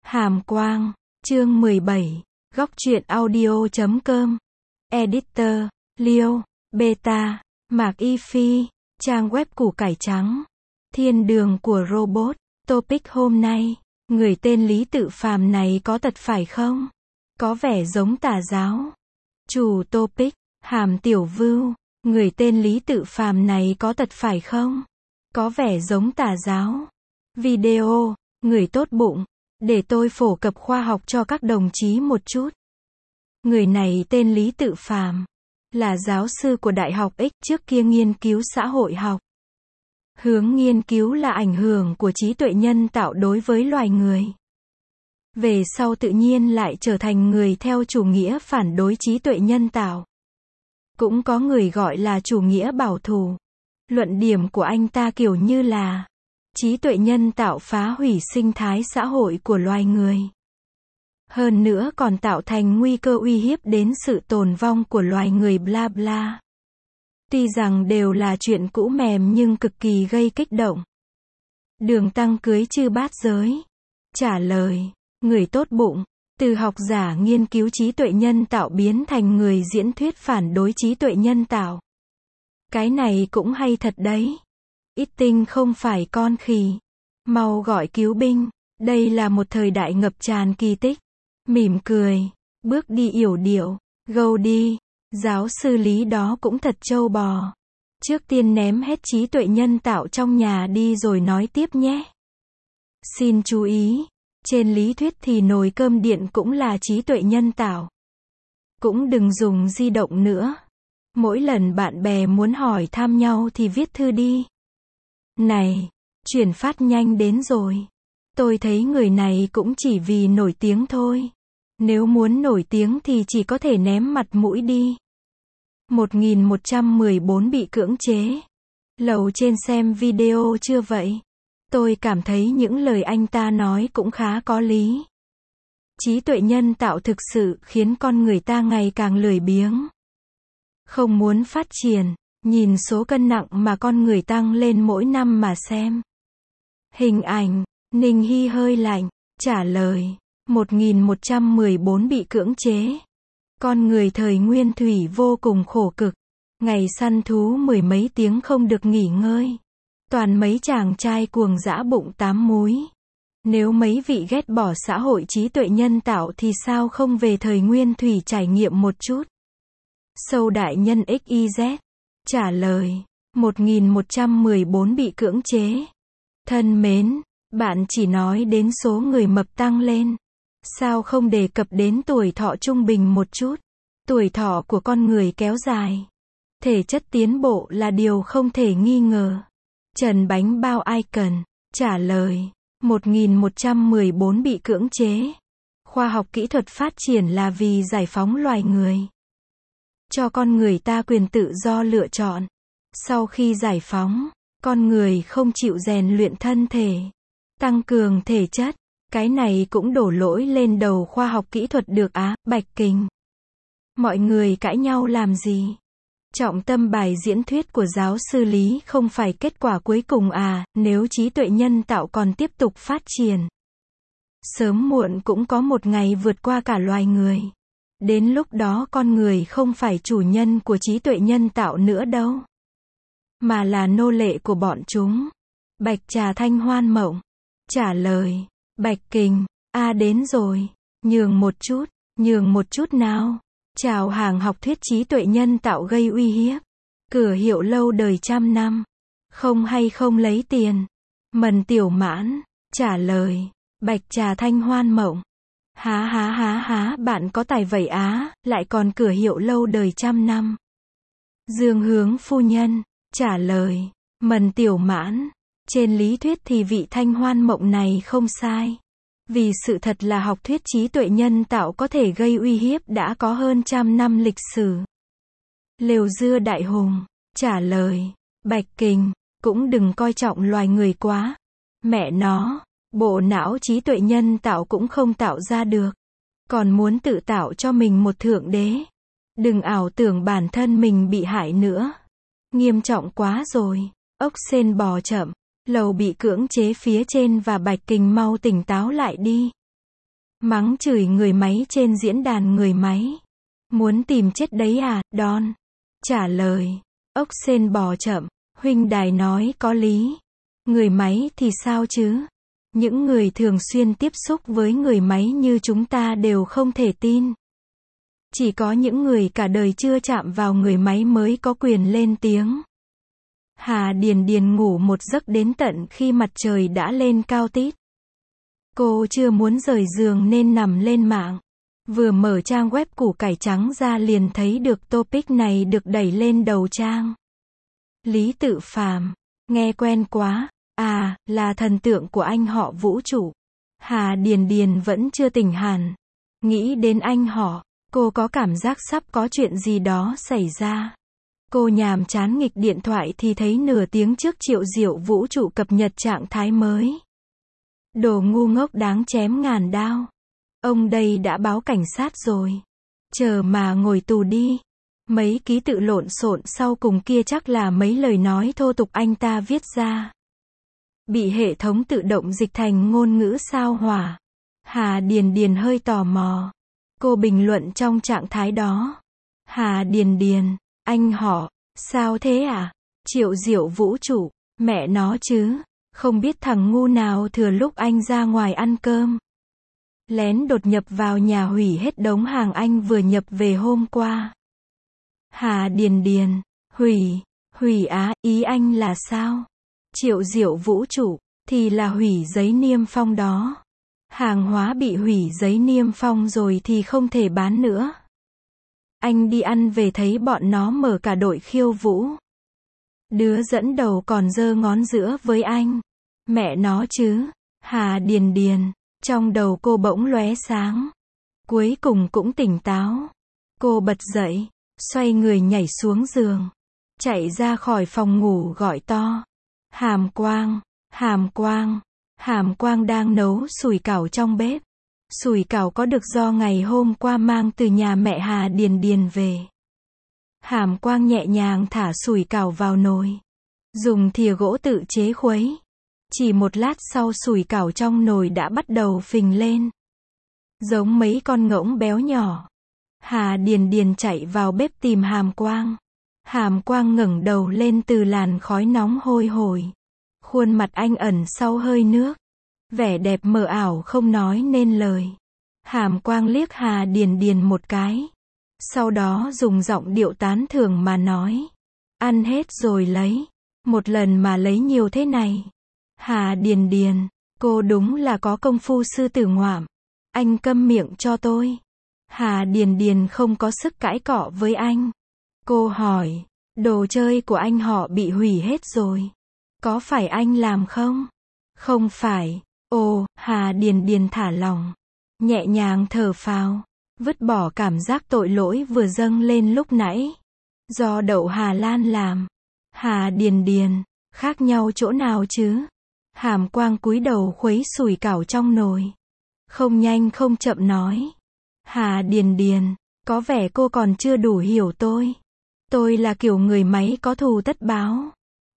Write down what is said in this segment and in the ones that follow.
Hàm Quang, chương 17, Góc truyện audio.com, Editor, Liêu, Beta, Mạc Y Phi, trang web củ cải trắng, thiên đường của robot. Topic hôm nay, người tên Lý Tự Phàm này có tật phải không? Có vẻ giống tà giáo. Chủ topic, Hàm Tiểu Vưu, người tên Lý Tự Phàm này có tật phải không? Có vẻ giống tà giáo. Video, người tốt bụng, để tôi phổ cập khoa học cho các đồng chí một chút. Người này tên Lý Tự Phàm, là giáo sư của Đại học X, trước kia nghiên cứu xã hội học. Hướng nghiên cứu là ảnh hưởng của trí tuệ nhân tạo đối với loài người. Về sau tự nhiên lại trở thành người theo chủ nghĩa phản đối trí tuệ nhân tạo. Cũng có người gọi là chủ nghĩa bảo thủ. Luận điểm của anh ta kiểu như là trí tuệ nhân tạo phá hủy sinh thái xã hội của loài người. Hơn nữa còn tạo thành nguy cơ uy hiếp đến sự tồn vong của loài người bla bla. Tuy rằng đều là chuyện cũ mềm nhưng cực kỳ gây kích động. Đường Tăng cưới chư bát giới. Trả lời, người tốt bụng, từ học giả nghiên cứu trí tuệ nhân tạo biến thành người diễn thuyết phản đối trí tuệ nhân tạo. Cái này cũng hay thật đấy. Ít tinh không phải con khỉ. Mau gọi cứu binh. Đây là một thời đại ngập tràn kỳ tích. Mỉm cười, bước đi yểu điệu, gâu đi. Giáo sư Lý đó cũng thật trâu bò. Trước tiên ném hết trí tuệ nhân tạo trong nhà đi rồi nói tiếp nhé. Xin chú ý, trên lý thuyết thì nồi cơm điện cũng là trí tuệ nhân tạo. Cũng đừng dùng di động nữa. Mỗi lần bạn bè muốn hỏi thăm nhau thì viết thư đi. Này, chuyển phát nhanh đến rồi. Tôi thấy người này cũng chỉ vì nổi tiếng thôi. Nếu muốn nổi tiếng thì chỉ có thể ném mặt mũi đi. 1114 bị cưỡng chế. Lầu trên xem video chưa vậy? Tôi cảm thấy những lời anh ta nói cũng khá có lý. Trí tuệ nhân tạo thực sự khiến con người ta ngày càng lười biếng. Không muốn phát triển, nhìn số cân nặng mà con người tăng lên mỗi năm mà xem. Hình ảnh, Ninh Hy hơi lạnh, trả lời, 1114 bị cưỡng chế. Con người thời nguyên thủy vô cùng khổ cực. Ngày săn thú mười mấy tiếng không được nghỉ ngơi. Toàn mấy chàng trai cuồng dã bụng tám múi. Nếu mấy vị ghét bỏ xã hội trí tuệ nhân tạo thì sao không về thời nguyên thủy trải nghiệm một chút? Sâu đại nhân XYZ. Trả lời, 1114 bị cưỡng chế. Thân mến, bạn chỉ nói đến số người mập tăng lên. Sao không đề cập đến tuổi thọ trung bình một chút? Tuổi thọ của con người kéo dài. Thể chất tiến bộ là điều không thể nghi ngờ. Trần Bánh Bao Icon. Trả lời, 1114 bị cưỡng chế. Khoa học kỹ thuật phát triển là vì giải phóng loài người. Cho con người ta quyền tự do lựa chọn. Sau khi giải phóng, con người không chịu rèn luyện thân thể, tăng cường thể chất. Cái này cũng đổ lỗi lên đầu khoa học kỹ thuật được á, Bạch Kình. Mọi người cãi nhau làm gì? Trọng tâm bài diễn thuyết của giáo sư Lý không phải kết quả cuối cùng à, nếu trí tuệ nhân tạo còn tiếp tục phát triển. Sớm muộn cũng có một ngày vượt qua cả loài người. Đến lúc đó con người không phải chủ nhân của trí tuệ nhân tạo nữa đâu. Mà là nô lệ của bọn chúng. Bạch Trà Thanh Hoan Mộng. Trả lời, Bạch Kình, đến rồi. Nhường một chút nào. Chào hàng học thuyết trí tuệ nhân tạo gây uy hiếp. Cửa hiệu lâu đời trăm năm. Không hay không lấy tiền. Mần Tiểu Mãn. Trả lời, Bạch Trà Thanh Hoan Mộng. Há, bạn có tài vậy á, lại còn cửa hiệu lâu đời trăm năm. Dương Hướng Phu Nhân. Trả lời, Mần Tiểu Mãn. Trên lý thuyết thì vị Thanh Hoan Mộng này không sai. Vì sự thật là học thuyết trí tuệ nhân tạo có thể gây uy hiếp đã có hơn trăm năm lịch sử. Lều Dưa Đại Hùng. Trả lời, Bạch Kình, cũng đừng coi trọng loài người quá. Mẹ nó, bộ não trí tuệ nhân tạo cũng không tạo ra được. Còn muốn tự tạo cho mình một thượng đế. Đừng ảo tưởng bản thân mình bị hại nữa. Nghiêm trọng quá rồi. Ốc sên bò chậm. Lầu bị cưỡng chế phía trên và Bạch Kình mau tỉnh táo lại đi. Mắng chửi người máy trên diễn đàn người máy. Muốn tìm chết đấy à, Don? Trả lời. Ốc sên bò chậm. Huynh đài nói có lý. Người máy thì sao chứ? Những người thường xuyên tiếp xúc với người máy như chúng ta đều không thể tin. Chỉ có những người cả đời chưa chạm vào người máy mới có quyền lên tiếng. Hà Điền Điền ngủ một giấc đến tận khi mặt trời đã lên cao tít. Cô chưa muốn rời giường nên nằm lên mạng. Vừa mở trang web củ cải trắng ra liền thấy được topic này được đẩy lên đầu trang. Lý Tự Phàm, nghe quen quá, à, là thần tượng của anh họ Vũ Trụ. Hà Điền Điền vẫn chưa tỉnh hẳn. Nghĩ đến anh họ, cô có cảm giác sắp có chuyện gì đó xảy ra. Cô nhàm chán nghịch điện thoại thì thấy nửa tiếng trước Triệu Diệu Vũ Trụ cập nhật trạng thái mới. Đồ ngu ngốc đáng chém ngàn đao. Ông đây đã báo cảnh sát rồi. Chờ mà ngồi tù đi. Mấy ký tự lộn xộn sau cùng kia chắc là mấy lời nói thô tục anh ta viết ra. Bị hệ thống tự động dịch thành ngôn ngữ sao hỏa. Hà Điền Điền hơi tò mò. Cô bình luận trong trạng thái đó. Hà Điền Điền, anh họ, sao thế à? Triệu Diệu Vũ Trụ, mẹ nó chứ. Không biết thằng ngu nào thừa lúc anh ra ngoài ăn cơm. Lén đột nhập vào nhà hủy hết đống hàng anh vừa nhập về hôm qua. Hà Điền Điền, hủy á, ý anh là sao? Triệu Diệu Vũ Trụ, thì là hủy giấy niêm phong đó. Hàng hóa bị hủy giấy niêm phong rồi thì không thể bán nữa. Anh đi ăn về thấy bọn nó mở cả đội khiêu vũ. Đứa dẫn đầu còn giơ ngón giữa với anh. Mẹ nó chứ. Hà Điền Điền, trong đầu cô bỗng lóe sáng. Cuối cùng cũng tỉnh táo. Cô bật dậy, xoay người nhảy xuống giường. Chạy ra khỏi phòng ngủ gọi to. Hàm Quang, Hàm Quang. Hàm Quang đang nấu sủi cảo trong bếp. Sủi cảo có được do ngày hôm qua mang từ nhà mẹ Hà Điền Điền về. Hàm Quang nhẹ nhàng thả sủi cảo vào nồi. Dùng thìa gỗ tự chế khuấy. Chỉ một lát sau sủi cảo trong nồi đã bắt đầu phình lên. Giống mấy con ngỗng béo nhỏ. Hà Điền Điền chạy vào bếp tìm Hàm Quang. Hàm Quang ngẩng đầu lên từ làn khói nóng hôi hổi. Khuôn mặt anh ẩn sau hơi nước. Vẻ đẹp mờ ảo không nói nên lời. Hàm Quang liếc Hà Điền Điền một cái. Sau đó dùng giọng điệu tán thưởng mà nói. Ăn hết rồi lấy. Một lần mà lấy nhiều thế này. Hà Điền Điền, cô đúng là có công phu sư tử ngoạm. Anh câm miệng cho tôi. Hà Điền Điền không có sức cãi cọ với anh. Cô hỏi, đồ chơi của anh họ bị hủy hết rồi. Có phải anh làm không? Không phải. Ồ, Hà Điền Điền thả lỏng. Nhẹ nhàng thở phào. Vứt bỏ cảm giác tội lỗi vừa dâng lên lúc nãy. Do đậu Hà Lan làm. Hà Điền Điền, khác nhau chỗ nào chứ? Hàm Quang cúi đầu khuấy sủi cảo trong nồi. Không nhanh không chậm nói. Hà Điền Điền, có vẻ cô còn chưa đủ hiểu tôi. Tôi là kiểu người máy có thù tất báo.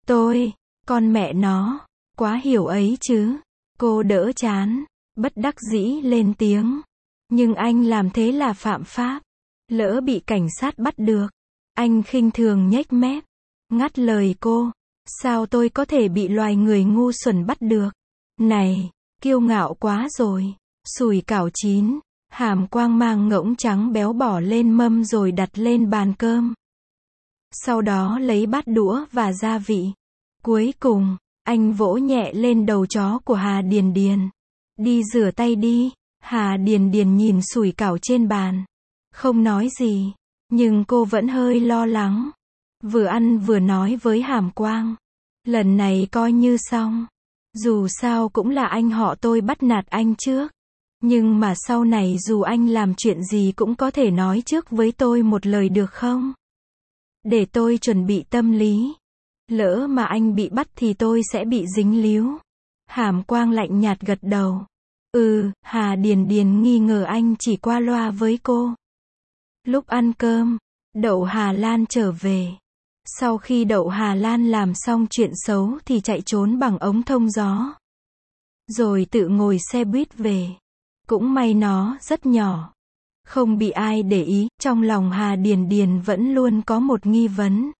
Con mẹ nó, quá hiểu ấy chứ. Cô đỡ chán, bất đắc dĩ lên tiếng. Nhưng anh làm thế là phạm pháp. Lỡ bị cảnh sát bắt được. Anh khinh thường nhếch mép. Ngắt lời cô. Sao tôi có thể bị loài người ngu xuẩn bắt được? Này, kiêu ngạo quá rồi. Sủi cảo chín. Hàm Quang mang ngỗng trắng béo bỏ lên mâm rồi đặt lên bàn cơm. Sau đó lấy bát đũa và gia vị. Cuối cùng, anh vỗ nhẹ lên đầu chó của Hà Điền Điền. Đi rửa tay đi. Hà Điền Điền nhìn sủi cảo trên bàn. Không nói gì. Nhưng cô vẫn hơi lo lắng. Vừa ăn vừa nói với Hàm Quang. Lần này coi như xong. Dù sao cũng là anh họ tôi bắt nạt anh trước. Nhưng mà sau này dù anh làm chuyện gì cũng có thể nói trước với tôi một lời được không? Để tôi chuẩn bị tâm lý. Lỡ mà anh bị bắt thì tôi sẽ bị dính líu. Hàm Quang lạnh nhạt gật đầu. Hà Điền Điền nghi ngờ anh chỉ qua loa với cô. Lúc ăn cơm, đậu Hà Lan trở về. Sau khi đậu Hà Lan làm xong chuyện xấu thì chạy trốn bằng ống thông gió. Rồi tự ngồi xe buýt về. Cũng may nó rất nhỏ, không bị ai để ý. Trong lòng Hà Điền Điền vẫn luôn có một nghi vấn.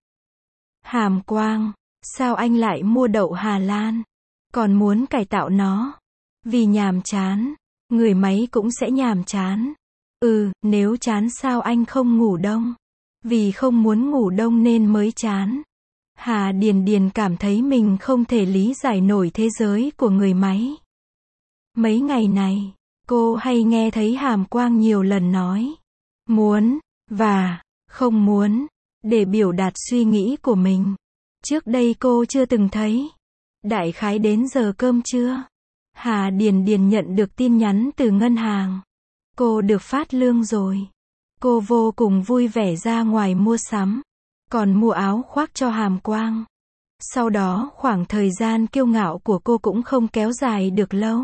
Hàm Quang, sao anh lại mua đậu Hà Lan? Còn muốn cải tạo nó? Vì nhàm chán. Người máy cũng sẽ nhàm chán. Nếu chán sao anh không ngủ đông? Vì không muốn ngủ đông nên mới chán. Hà Điền Điền cảm thấy mình không thể lý giải nổi thế giới của người máy. Mấy ngày này, cô hay nghe thấy Hàm Quang nhiều lần nói muốn và không muốn để biểu đạt suy nghĩ của mình. Trước đây cô chưa từng thấy. Đại khái đến giờ cơm trưa, Hà Điền Điền nhận được tin nhắn từ ngân hàng. Cô được phát lương rồi. Cô vô cùng vui vẻ ra ngoài mua sắm, còn mua áo khoác cho Hàm Quang. Sau đó khoảng thời gian kiêu ngạo của cô cũng không kéo dài được lâu.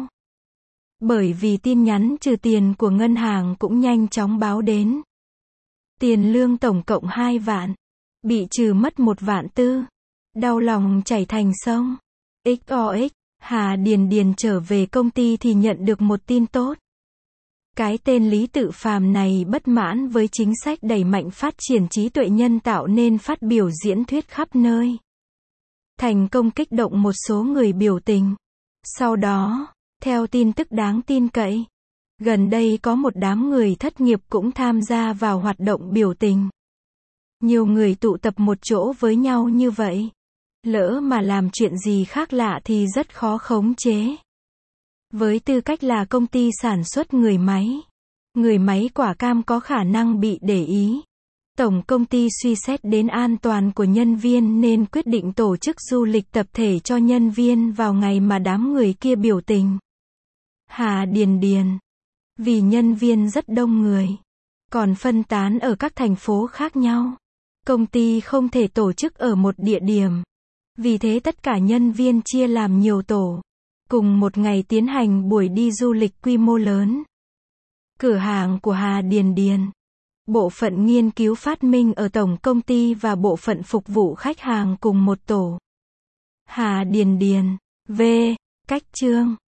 Bởi vì tin nhắn trừ tiền của ngân hàng cũng nhanh chóng báo đến. Tiền lương tổng cộng 2 vạn, bị trừ mất 1 vạn tư. Đau lòng chảy thành sông. XOX, Hà Điền Điền trở về công ty thì nhận được một tin tốt. Cái tên Lý Tự Phàm này bất mãn với chính sách đẩy mạnh phát triển trí tuệ nhân tạo nên phát biểu diễn thuyết khắp nơi. Thành công kích động một số người biểu tình. Sau đó, theo tin tức đáng tin cậy, gần đây có một đám người thất nghiệp cũng tham gia vào hoạt động biểu tình. Nhiều người tụ tập một chỗ với nhau như vậy, lỡ mà làm chuyện gì khác lạ thì rất khó khống chế. Với tư cách là công ty sản xuất người máy quả cam có khả năng bị để ý. Tổng công ty suy xét đến an toàn của nhân viên nên quyết định tổ chức du lịch tập thể cho nhân viên vào ngày mà đám người kia biểu tình. Hà Điền Điền, vì nhân viên rất đông người, còn phân tán ở các thành phố khác nhau, công ty không thể tổ chức ở một địa điểm. Vì thế tất cả nhân viên chia làm nhiều tổ, cùng một ngày tiến hành buổi đi du lịch quy mô lớn. Cửa hàng của Hà Điền Điền, bộ phận nghiên cứu phát minh ở tổng công ty và bộ phận phục vụ khách hàng cùng một tổ. Hà Điền Điền, cách chương